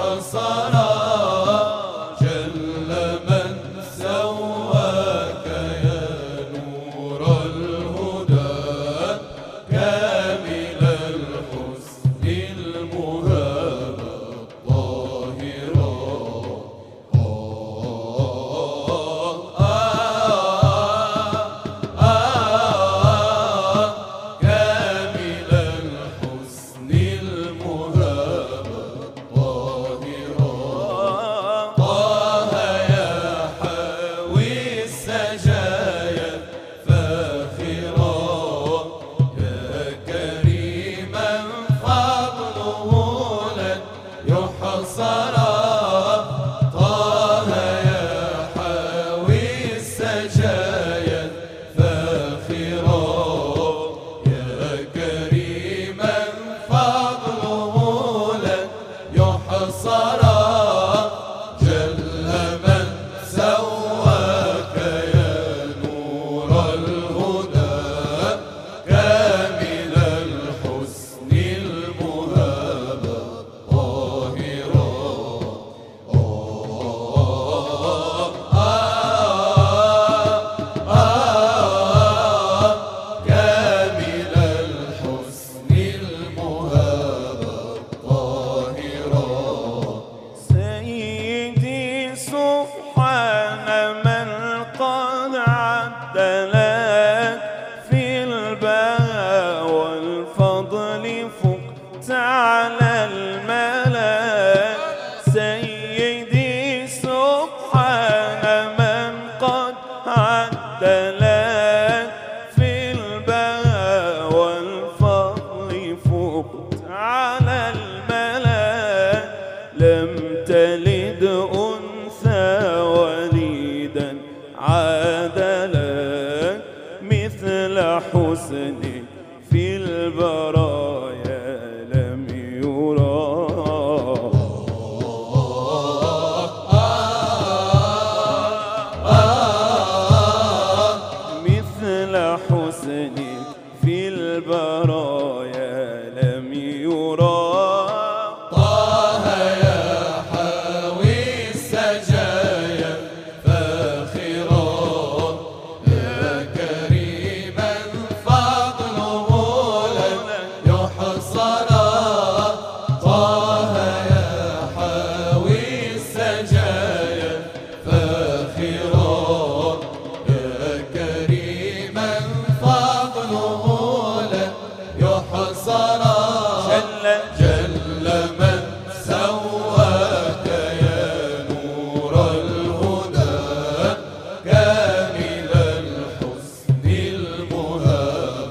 يحصرا جل من سواك يا نور الهدى كامل الحسن المهاب الطاهرا كامل الحسن المهاب الطاهرا طه يا حاوي السجايا فاخرا يا كريما فضله لن يحصرا طه يا حاوي السجايا فاخرا يا كريما فضله لن يحصرا جل من سواك يا نور الهدى كامل الحسن المهاب الطاهرا كامل الحسن المهاب الطاهرا سيدي سبحان من قد عدلك في البهاء والفضل فقت على الملك سيدي سبحان من قد عدلك في البهاء والفضل فقت على الملك لم تلد أنثى وليدا عادلك مثل حسنك في البرايا لم يرى مثل حسنك في البرايا لم يرى طه يا حاوي السجايا فاخرا يا كريما فضله لن يحصرا طه يا حاوي السجايا فاخرا يا كريما فضله لن يحصرا جل من سواك يا نور الهدى كامل الحسن المهاب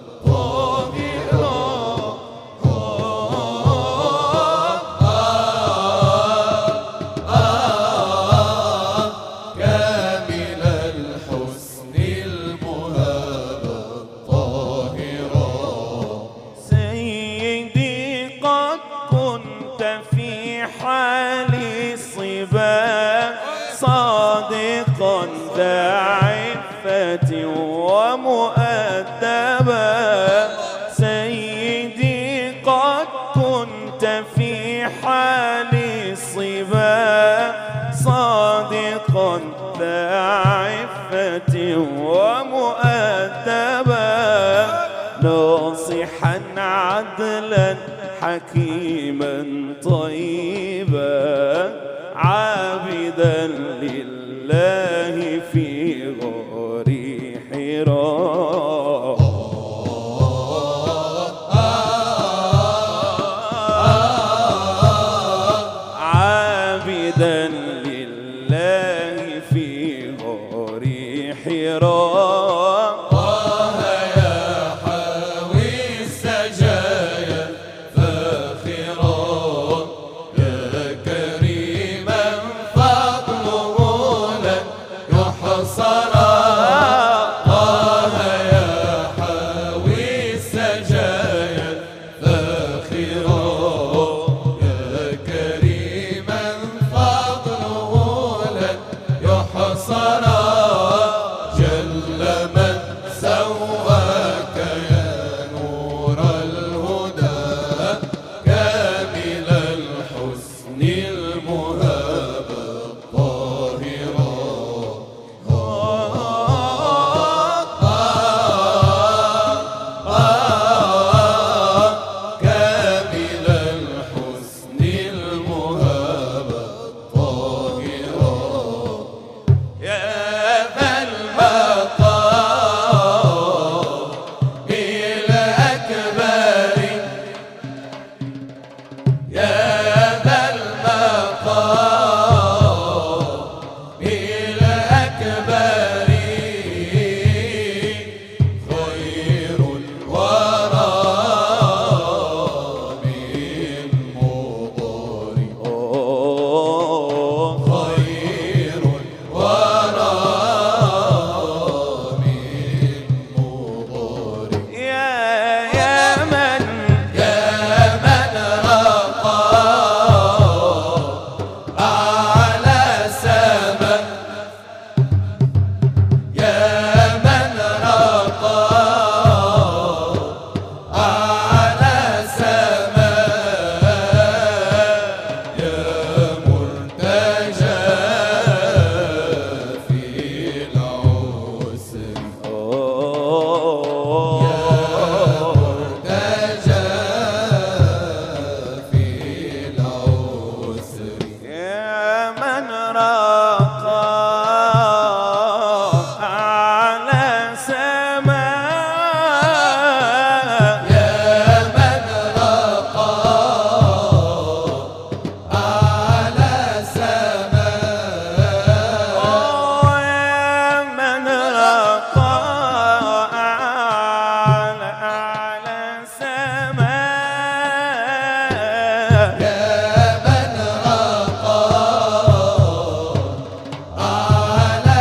كامل الحسن المهاب الطاهرا سيدي قد كنت في حال الصبا صادقا ذا عفة ومؤدبا سيدي قد كنت في حال الصبا صادقا ذا عفة ومؤدبا ناصحا عدلا حكيما طيبا عابدا لله في غار حراء عابدا لله في غار حراء طه يا حاوي السجايا فاخرا يا كريما فضله لن يحصرا طه يا حاوي السجايا فاخرا يا كريما فضله المهاب الطاهرة كامل الحسن المهاب الطاهرة يا ذا المقام الأكبر يا ذا المقام الأكبر خير الورى من مضاري خير الورى من مضاري يا من رقى أعلى سما يا من رقى أعلى سما يا مرتجى في العسر مرتجى في العسر يا من رقى أعلى سماء يا من رقى أعلى سماء يا من رقى أعلى سماء يا من رقى أعلى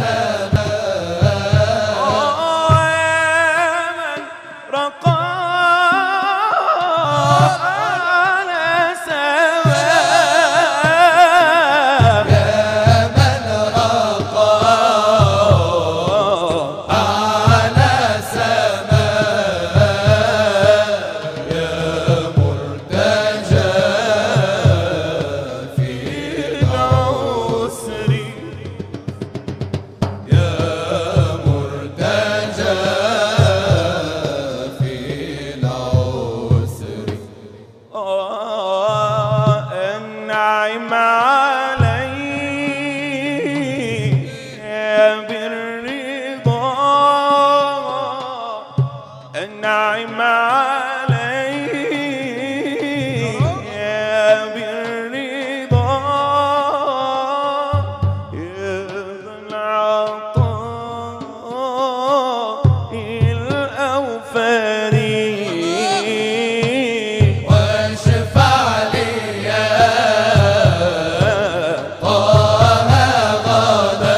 النعم علي بالرضا يا ذا العطاء الأوفر واشفع لي يا طه غدا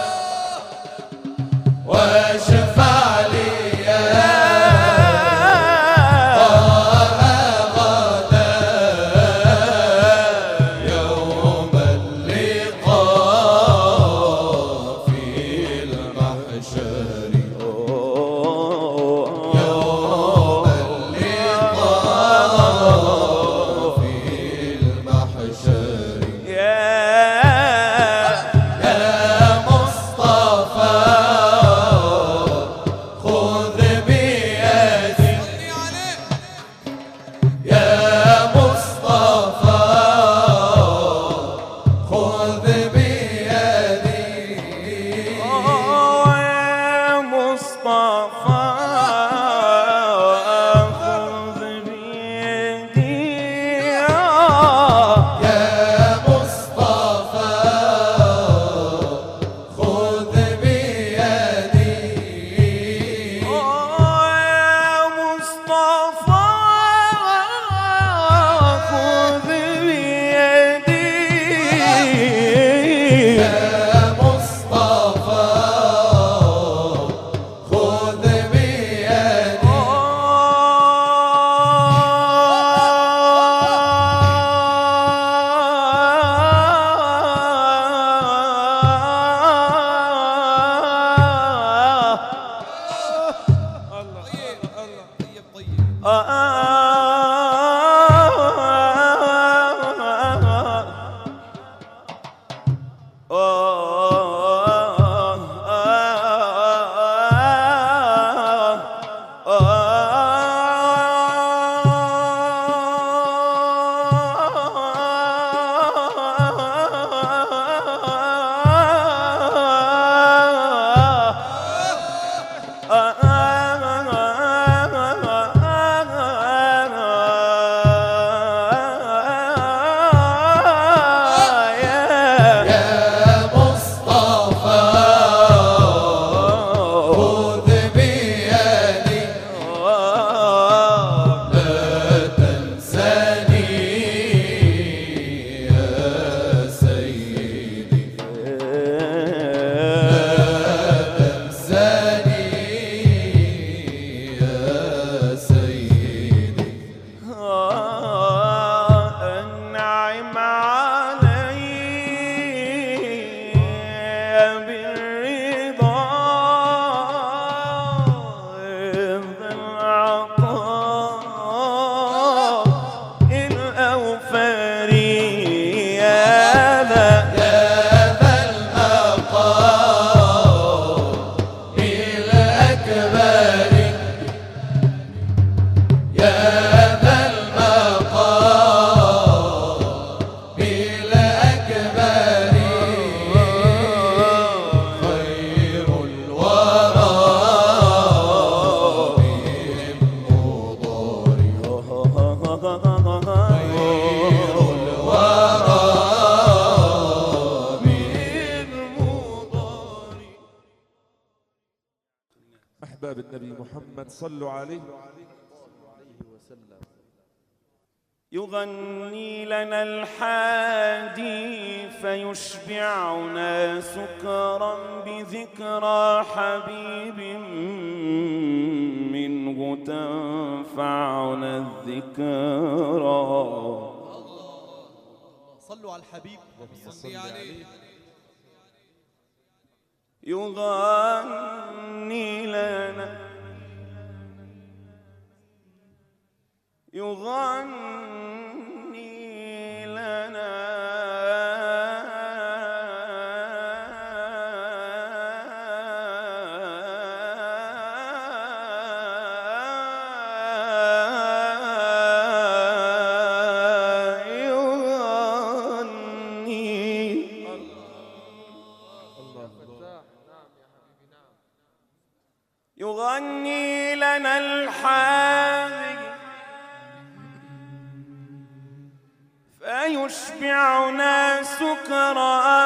واشفع لي يا طه غدا يوم اللقاء في المحشر يوم اللقاء في المحشر يا مصطفى خذ بيدي يا مصطفى خذ بيدي يا مصطفى خذ بيدي يا أحباب النبي محمد صلوا عليه وسلم. يغني لنا الحادي فيشبعنا سكرا بذكرى حبيب منه تنفعنا الذكرى. صلوا على الحبيب صلي عليه. يغني لنا يغني لنا يغني لنا الحادي فيشبعنا سكرا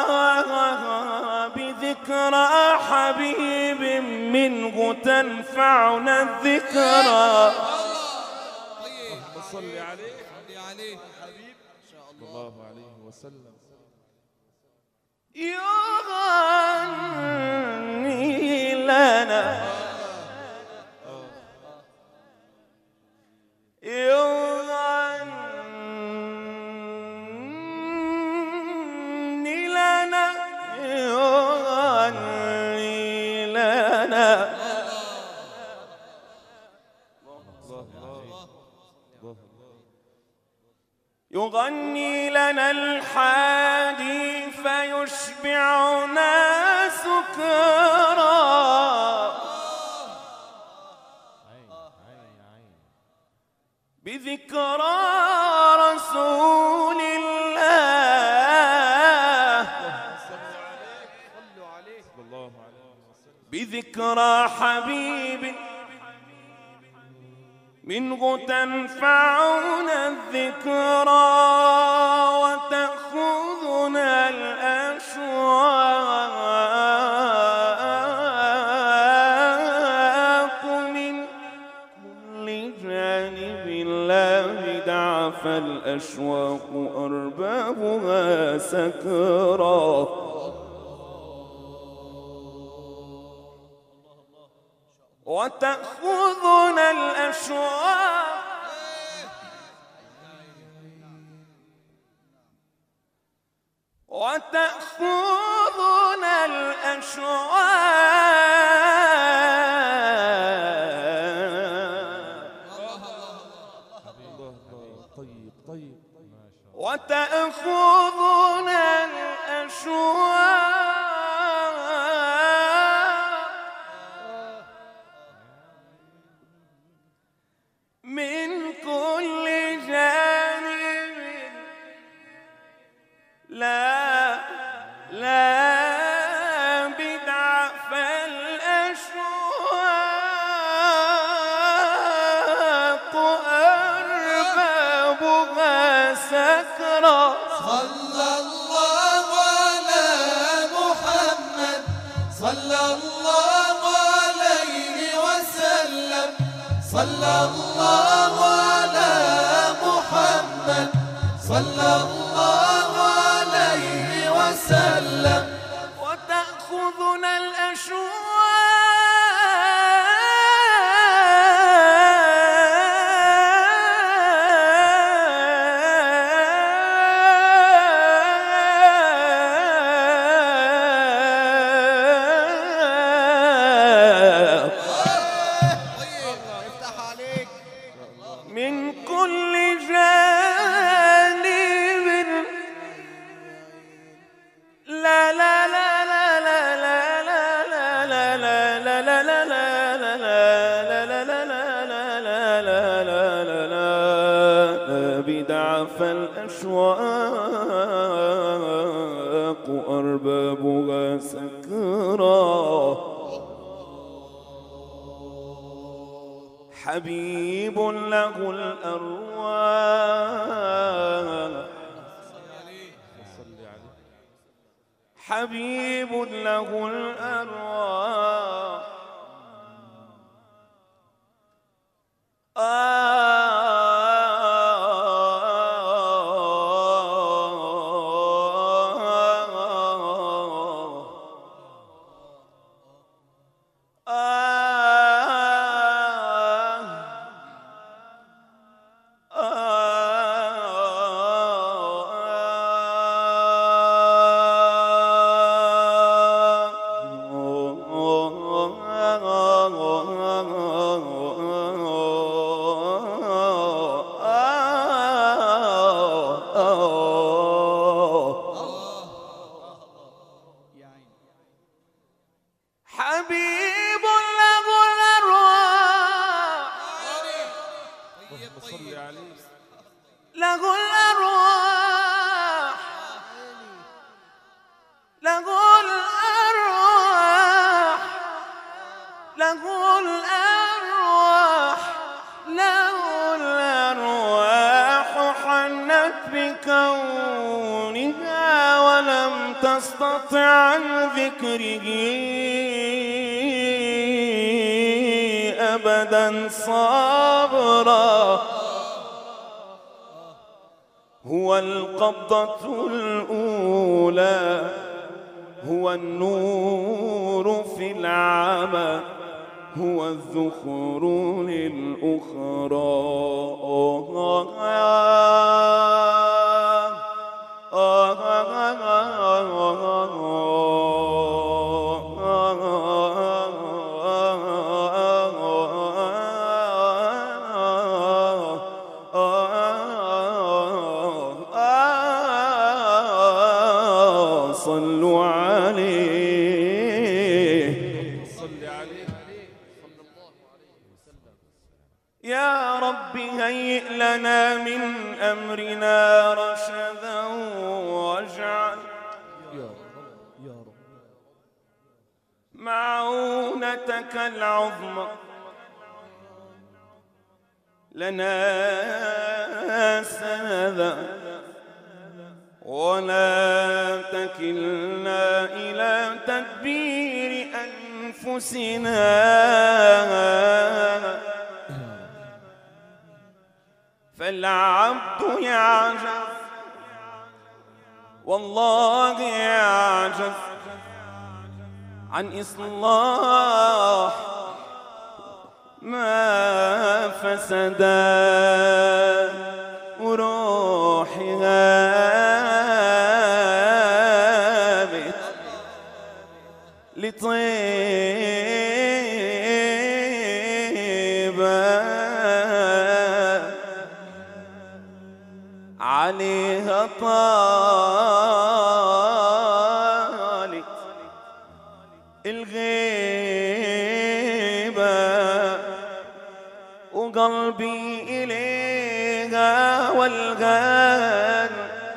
بذكرى حبيب منه تنفعنا الذكرى. اللهم صل عليه حبيب إن شاء الله الله عليه وسلم. يغني لنا يغني لنا يغني لنا يغني لنا الحادي فيشبعنا سكرا بذكرى رسول الله بذكرى حبيب منه تنفعنا الذكرى وتأخذنا الأشواق من كل جانب لا بدع فالأشواق أربابها سكرى. وتأخذنا الأشواق وتأخذنا الأشواق طيب طيب وتأخذنا الأشواق من كل جانب لا بدع فالأشواق أربابها سكرى. صلى الله على محمد صلى الله عليه وسلم. صلى الله على محمد صلى الله عليه وسلم. وتأخذنا الأشواق افتح عليك من كل جانب لا لا لا لا لا لا لا لا لا لا بدع فالأشواق أربابها سكرى. حبيب له الأرواح حبيب له الأرواح تستطع عن ذكره أبدا صبرا. هو القبضة الأولى، هو النور في العمى، هو الذخر للأخرى. صلوا عليه. صل عليه صلى الله عليه وسلم. يا رب هيئ لنا من أمرنا رشدا واجعل معونتك العظمى لنا سندا، ولا تكلنا إلى تدبير أنفسنا، فالعبد يعجز والله يعجز عن إصلاح ما فسدا، وروحي هابت لطيبة عليها طالت الغيبة، وقلبي إليها والغان،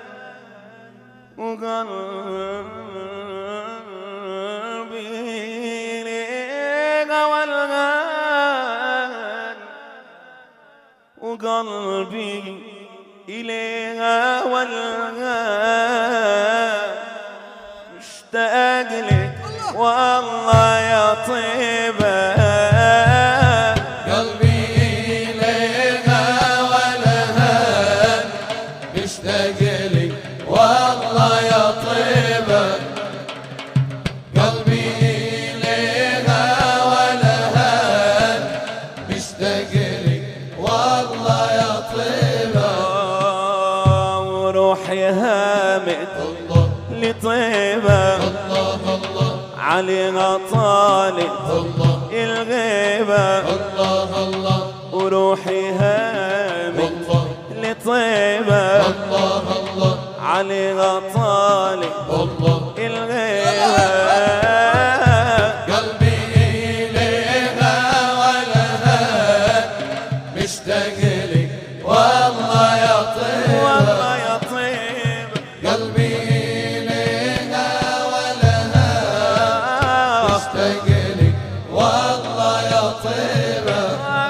وقلبي إليها والغان، وقلبي إليها والغان، مشتاق لك والله يا طيبة، قلبي إليها والهان، مشتاق لك والله يا طيبة، قلبي إليها والهان، مشتاق لك والله يا طيبة، وروحي هامت لطيبة عليها طالت الغيبة، وروحي هامت لطيبة عليها طالت الغيبة، قلبي إليها والهان، مشتاق لك والله يا طيبة، والله يا طيبة، قلبي إليها والهان، مشتاق لك والله يا طيبة،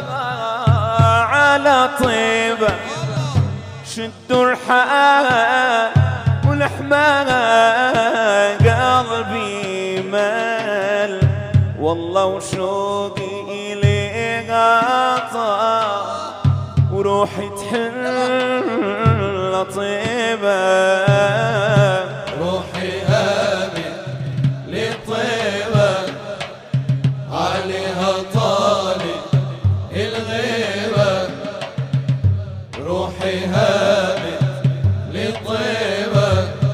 على طيبة شدوا الحال والحمال، قلبي مال والله وشوقي إليها طال، وروحي تحل طيبة، روحي هامت للطيبة عليها طالت الغيبة، روحي هامت للطيبة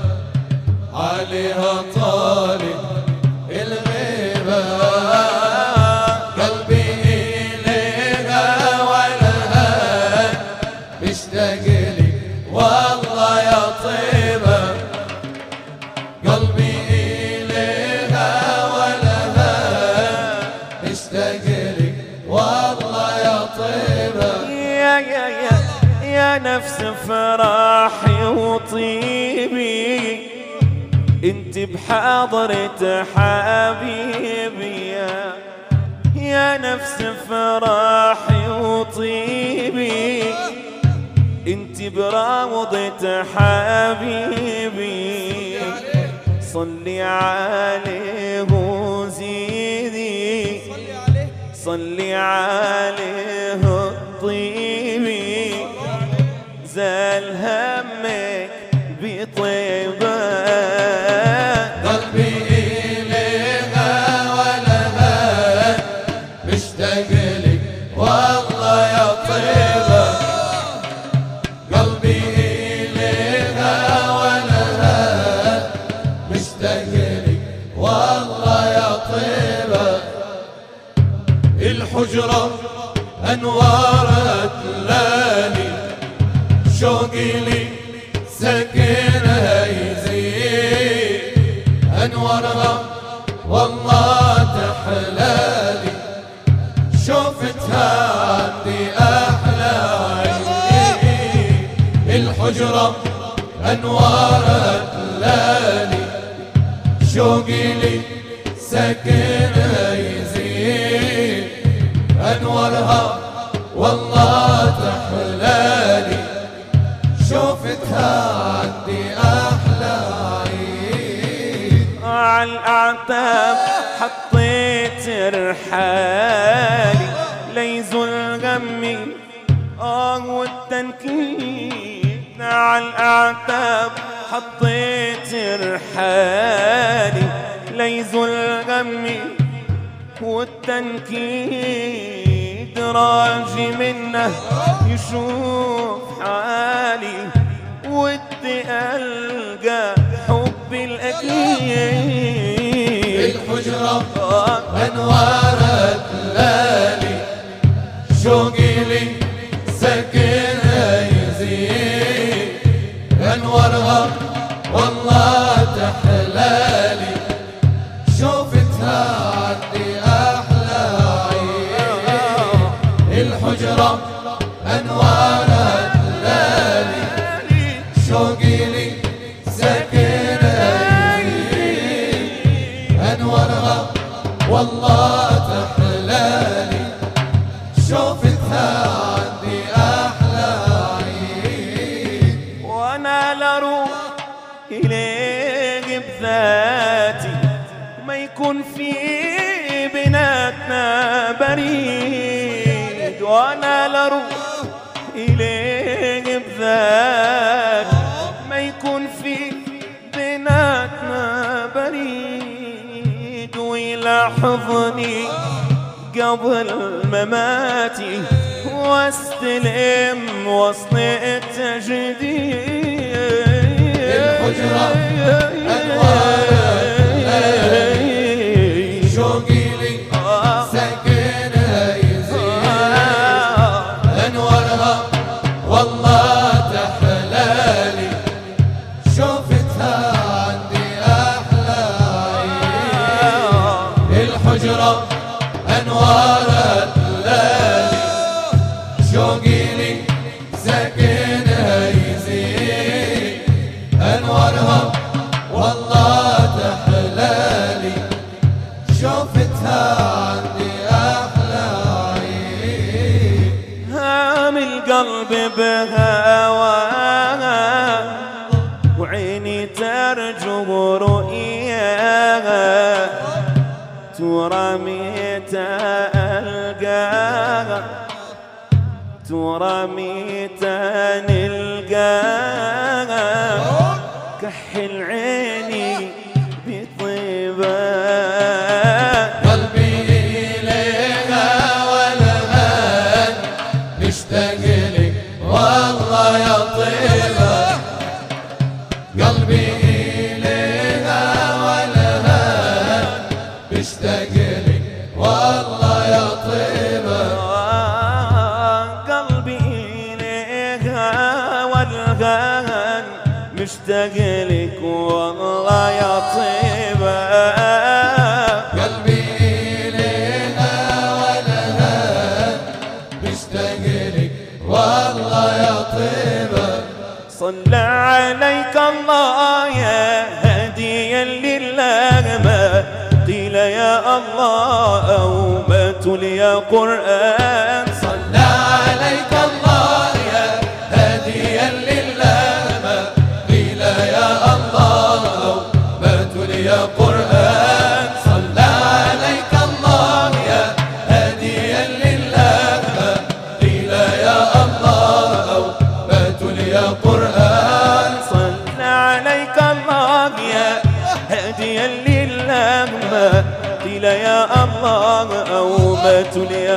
عليها طالت الغيبة، قلبي إليها والهان، مشتاق لك والله يا طيبة، قلبي إليها والهان، مشتاق لك والله يا طيبة، يا نفس فراحي وطيبي انت بحضرة حبيبي، يا نفس فراحي وطيبي انت براوضة حبيبي، صلي عليه وزيدي صلي عليه الطيبي زال همك بطيبة قلبي إليها ولها مشتاق لك والله يا طيبة قلبي إليها ولها مشتاق لك والله يا طيبة الحجرة أنوارت لاني شوقي لي سكنها يزيد أنوارها والله تحلالي شوفتها عندي أحلى عيني الحجرة أنوارت لاني شوقي لي سكنها يزيد أنوارها والله تحلالي شوفتها عندي أحلى عيد على الأعتاب حطيت رحالي ليزول غمي والتنكيد على الأعتاب حطيت رحالي ليزول غمي والتنكيد راجي منه يشوف حالي ودي ألقى حبي الأكيد الحجرة أنوارت لالي شوقي لي سكنها يزيد أنوارها والله تحلالي شوفتها عندي أحلى عين الحجرة أنوارت لالي شوقي لي سكنها يزيد أنوارها والله تحلالي شوفتها عندي أحلى عين وأنا لروح إليك بذاتي ما يكون في بيناتنا بريد وأنا لروح إليك بذاتي ما يكون في بيناتنا بريد ويلاحظني قبل مماتي واستلم وصل التجديد الحجرة أنوارت شوقي لي سكنها يزيد أنوارها والله تحلالي شوفتها عندي أحلى عين الحجرة أنوارت لالي شوقي لي سكنها يزيد أنوارها والله تحلالي شوفتها عندي أحلى عين هام القلب بهواها وعيني ترجو رؤياها ترى متى ألقاها ترى متى نلقاها كحل عيني بطيبة قلبي إليها ولها مشتاق لك والله يا طيبة قلبي إليها ولها مشتاق لك والله يا طيبة قلبي إليها والغان مشتاق لك والله يا طيبة قلبي إليها ولها مشتاق لك والله يا طيبة صلى عليك الله يا هديا لله ما قيل يا الله أو ما تلي قرآن صلى عليك الله يا هاديا لله ما قيل يا الله ما تلي هاديا لله ما قيل يا الله أو ما تلي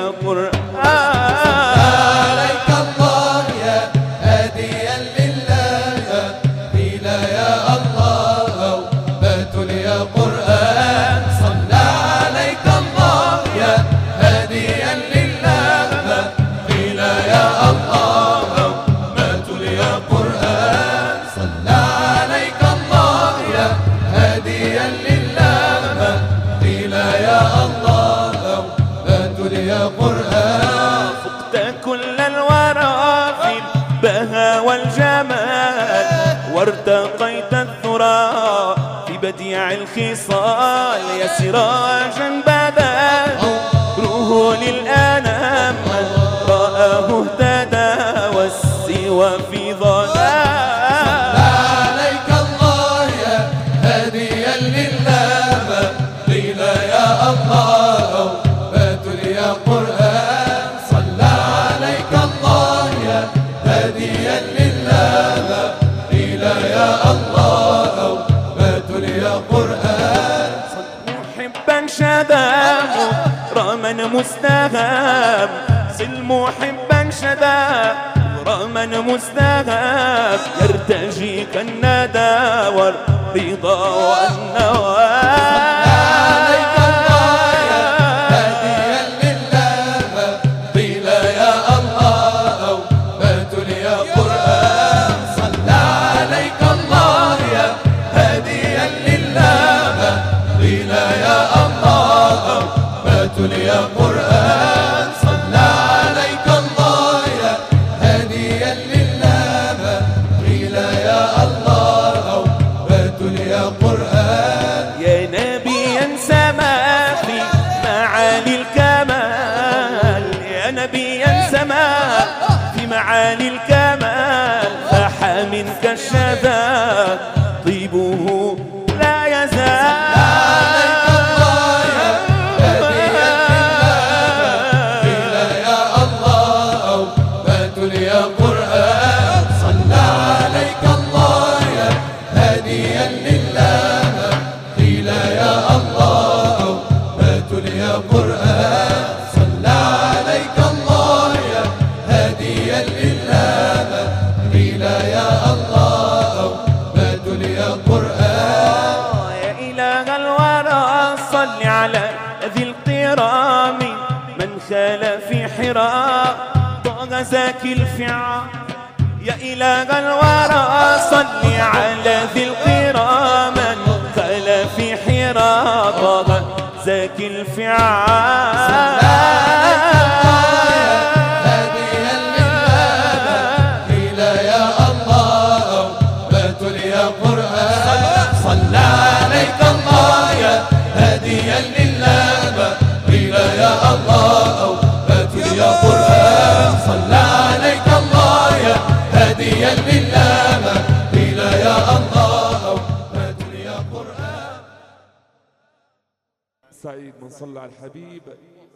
قرآن. عليك الله يا هاديا لله قيل يا الله أو ما تلي قرآن. صلى عليك الله يا هاديا لله قيل يا الله أو ما تلي قرآن. صلى عليك الله يا هاديا لله قيل يا الله أو ما تلي قرآن. فقت كل الورى في البهى والجمال وارتقيت الثرى في بديع الخصال يا سراجا بدا نوره للأنام من رآه اهتدى والسوى في ظلام. عليك الله يا هاديا لله قيل يا الله أو ما تلي قرآن. صلى عليك الله يا هاديا لله قيل يا الله أو ما تلي قرآن. محبا شداه رما مستهاب صل محبا شداه رما مستهاب يرتجيك الندى والرضا والنوال. عليك الله يا هاديا لله قيل يا الله أو ما تلي قرآن. صلى عليك الله يا هاديا لله قيل يا الله أو ما تلي قرآن. صلى عليك الله يا هاديا لله قيل يا الله أو ما تلي قرآن. يا نبيا سما في معالي الكمال يا نبيا سما في معالي الكمال فاح منك الشذا طيبه لا يزال. عليك الله يا هاديا لله قيل يا الله أو ما تلي قرآن. صلى عليك الله يا هاديا لله قيل يا الله أو ما تلي قرآن. صلى عليك الله يا هاديا لله قيل يا الله أو ما تلي قرآن. يا إله الورى صل على ذي القرام من خال في حراء طه زاكي الفعال. يا إله الورى صل على ذي القرام من خال في حراء طه زاكي الفعال. هاديا لله قيل يا الله أو ما تلي قرآن. صلى عليك الله يا هاديا لله قيل يا الله أو ما تلي قرآن. صلى عليك الله يا هاديا لله قيل يا الله أو ما تلي قرآن. سعيد من صلى على الحبيب.